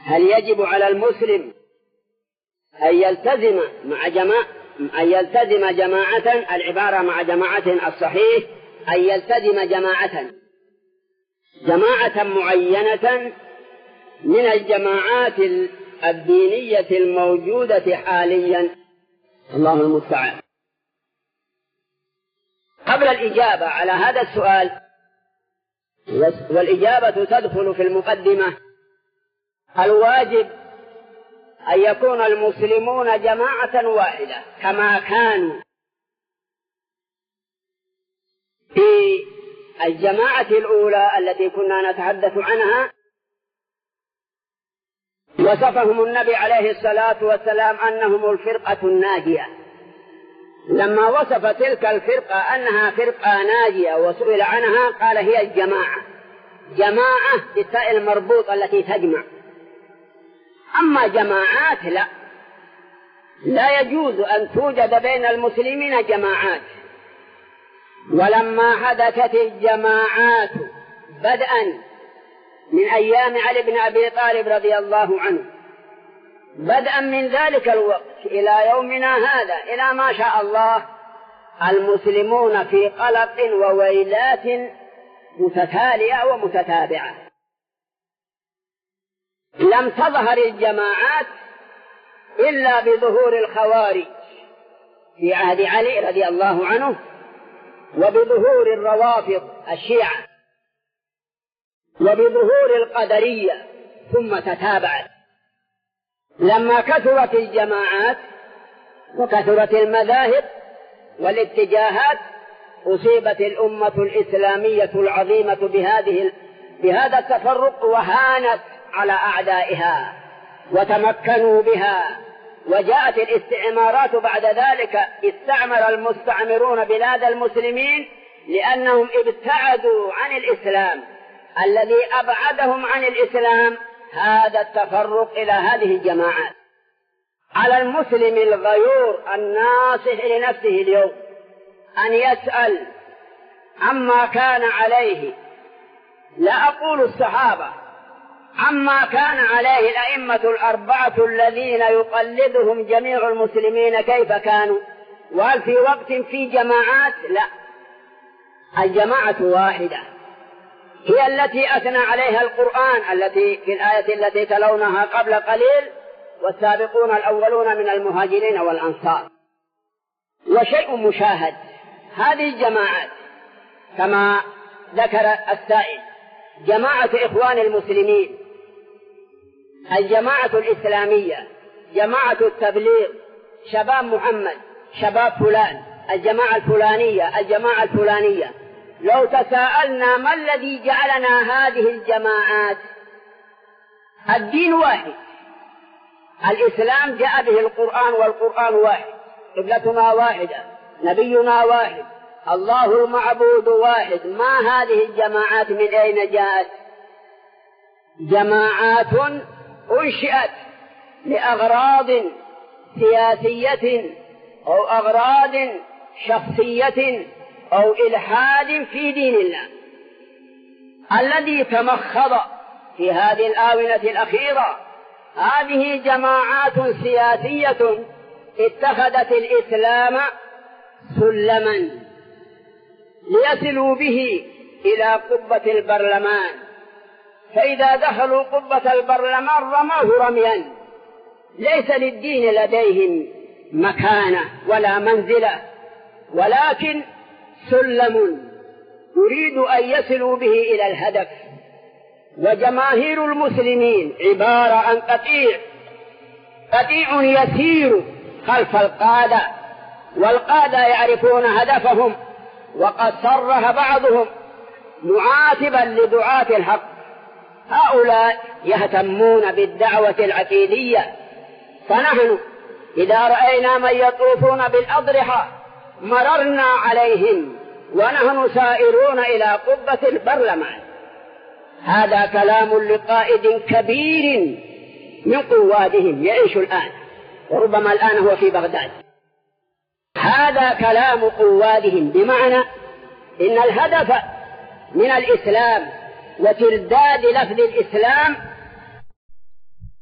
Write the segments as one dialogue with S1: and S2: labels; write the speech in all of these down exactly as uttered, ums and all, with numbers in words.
S1: هل يجب على المسلم أن يلتزم مع جماعة أن يلتزم جماعة؟ العبارة مع جماعة الصحيح أن يلتزم جماعة جماعة معينة من الجماعات الدينية الموجودة حاليا. الله المستعان. قبل الإجابة على هذا السؤال، والإجابة تدخل في المقدمة، الواجب أن يكون المسلمون جماعة واحدة كما كانوا في الجماعة الأولى التي كنا نتحدث عنها. وصفهم النبي عليه الصلاة والسلام أنهم الفرقة الناجية. لما وصف تلك الفرقة أنها فرقة ناجية وسئل عنها قال هي الجماعة، جماعة بالتاء المربوطة التي تجمع. أما جماعات لا، لا يجوز أن توجد بين المسلمين جماعات. ولما حدثت الجماعات بدءا من أيام علي بن أبي طالب رضي الله عنه، بدءا من ذلك الوقت إلى يومنا هذا إلى ما شاء الله، المسلمون في قلق وويلات متتالية ومتتابعة. لم تظهر الجماعات إلا بظهور الخوارج في عهد علي رضي الله عنه، وبظهور الروافض الشيعة، وبظهور القدرية، ثم تتابعت. لما كثرت الجماعات وكثرت المذاهب والاتجاهات أصيبت الأمة الإسلامية العظيمة بهذه بهذا التفرق، وهانت على أعدائها وتمكنوا بها. وجاءت الاستعمارات بعد ذلك، استعمر المستعمرون بلاد المسلمين لأنهم ابتعدوا عن الإسلام. الذي أبعدهم عن الإسلام هذا التفرق إلى هذه الجماعات. على المسلم الغيور الناصح لنفسه اليوم أن يسأل عما كان عليه، لا أقول الصحابة، عما كان عليه الأئمة الأربعة الذين يقلدهم جميع المسلمين كيف كانوا. وهل في وقت في جماعات؟ لا، الجماعة واحدة هي التي أثنى عليها القرآن، التي في الآية التي تلونها قبل قليل: والسابقون الأولون من المهاجرين والأنصار. وشيء مشاهد، هذه الجماعات كما ذكر السائل: جماعة إخوان المسلمين، الجماعة الإسلامية، جماعة التبليغ، شباب محمد، شباب فلان، الجماعة الفلانية، الجماعة الفلانية. لو تساءلنا ما الذي جعلنا هذه الجماعات، الدين واحد، الإسلام جاء به القرآن، والقرآن واحد، قبلتنا واحدة، نبينا واحد، الله المعبود واحد. ما هذه الجماعات من أين جاءت؟ جماعات أنشئت لأغراض سياسية أو أغراض شخصية أو إلحاد في دين الله. الذي تمخض في هذه الآونة الأخيرة هذه جماعات سياسية اتخذت الإسلام سلما ليصلوا به إلى قبة البرلمان، فإذا دخلوا قبة البرلمان رموه رميا. ليس للدين لديهم مكانة ولا منزلة، ولكن سلم يريد أن يصلوا به إلى الهدف. وجماهير المسلمين عبارة عن قطيع، قطيع يسير خلف القادة، والقادة يعرفون هدفهم. وقد صرح بعضهم معاتبا لدعاة الحق: هؤلاء يهتمون بالدعوة العقيدية، فنحن إذا رأينا من يطوفون بالأضرحة مررنا عليهم ونحن سائرون إلى قبة البرلمان. هذا كلام لقائد كبير من قوادهم يعيش الآن، وربما الآن هو في بغداد. هذا كلام قوادهم، بمعنى إن الهدف من الإسلام وترداد لفظ الإسلام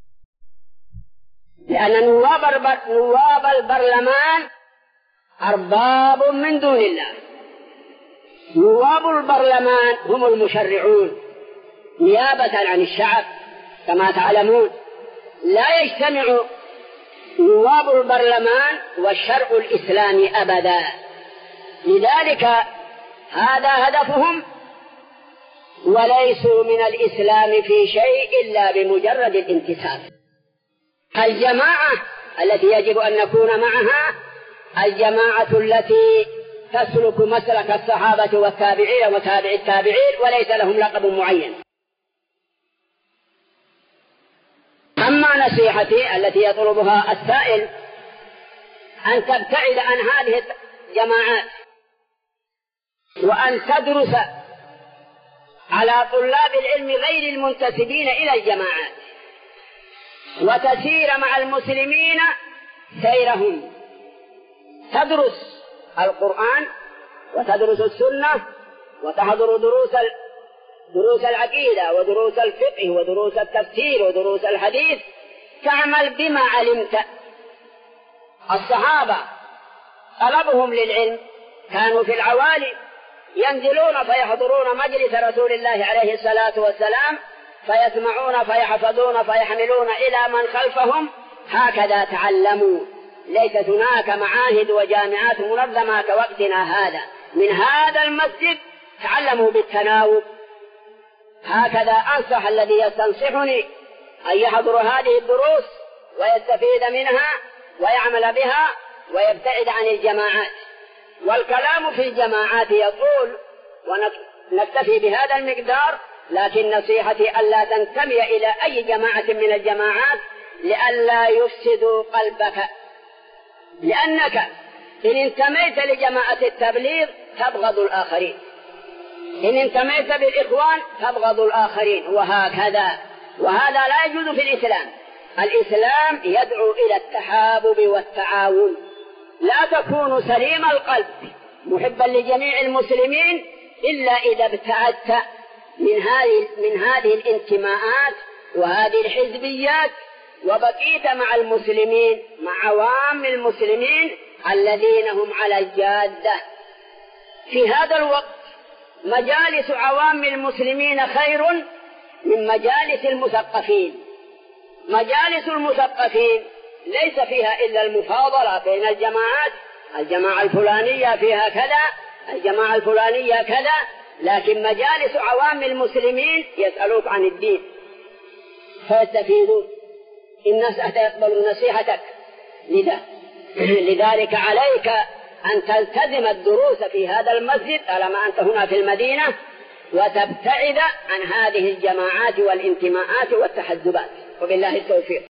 S1: لأن نواب, نواب البرلمان أرباب من دون الله. نواب البرلمان هم المشرعون نيابة عن الشعب كما تعلمون. لا يجتمع نواب البرلمان والشرع الإسلامي أبدا، لذلك هذا هدفهم، وليسوا من الإسلام في شيء إلا بمجرد الانتساب. الجماعة التي يجب أن نكون معها الجماعة التي تسلك مسلك الصحابة والتابعين وتابع التابعين، وليس لهم لقب معين. أما نصيحتي التي يطلبها السائل أن تبتعد عن هذه الجماعات، وأن تدرس على طلاب العلم غير المنتسبين إلى الجماعات، وتسير مع المسلمين سيرهم، تدرس القرآن وتدرس السنة وتحضر دروس دروس العقيدة ودروس الفقه ودروس التفسير ودروس الحديث، تعمل بما علمت. الصحابة طلبهم للعلم كانوا في العوالي ينزلون فيحضرون مجلس رسول الله عليه الصلاة والسلام، فيسمعون فيحفظون فيحملون إلى من خلفهم، هكذا تعلموا. ليست هناك معاهد وجامعات منظمة كوقتنا هذا. من هذا المسجد تعلموا بالتناوب. هكذا أنصح الذي يستنصحني أن يحضر هذه الدروس ويستفيد منها ويعمل بها ويبتعد عن الجماعات. والكلام في الجماعات يطول ونكتفي بهذا المقدار، لكن نصيحتي ألا تنتمي إلى أي جماعة من الجماعات لئلا يفسدوا قلبك، لأنك إن انتميت لجماعة التبليغ تبغض الآخرين، إن انتميت بالإخوان تبغض الآخرين، وهكذا. وهذا لا يجوز في الإسلام. الإسلام يدعو إلى التحابب والتعاون. لا تكون سليم القلب محبا لجميع المسلمين إلا إذا ابتعدت من هذه من هذه الانتماءات وهذه الحزبيات، وبقيت مع المسلمين، مع عوام المسلمين الذين هم على الجادة. في هذا الوقت مجالس عوام المسلمين خير من مجالس المثقفين. مجالس المثقفين ليس فيها إلا المفاضلة بين الجماعات، الجماعة الفلانية فيها كذا، الجماعة الفلانية كذا، لكن مجالس عوام المسلمين يسألوك عن الدين فيستفيدون، الناس يقبلون نصيحتك. لذلك عليك أن تلتزم الدروس في هذا المسجد طالما أنت هنا في المدينة، وتبتعد عن هذه الجماعات والانتماءات والتحزبات. وبالله التوفيق.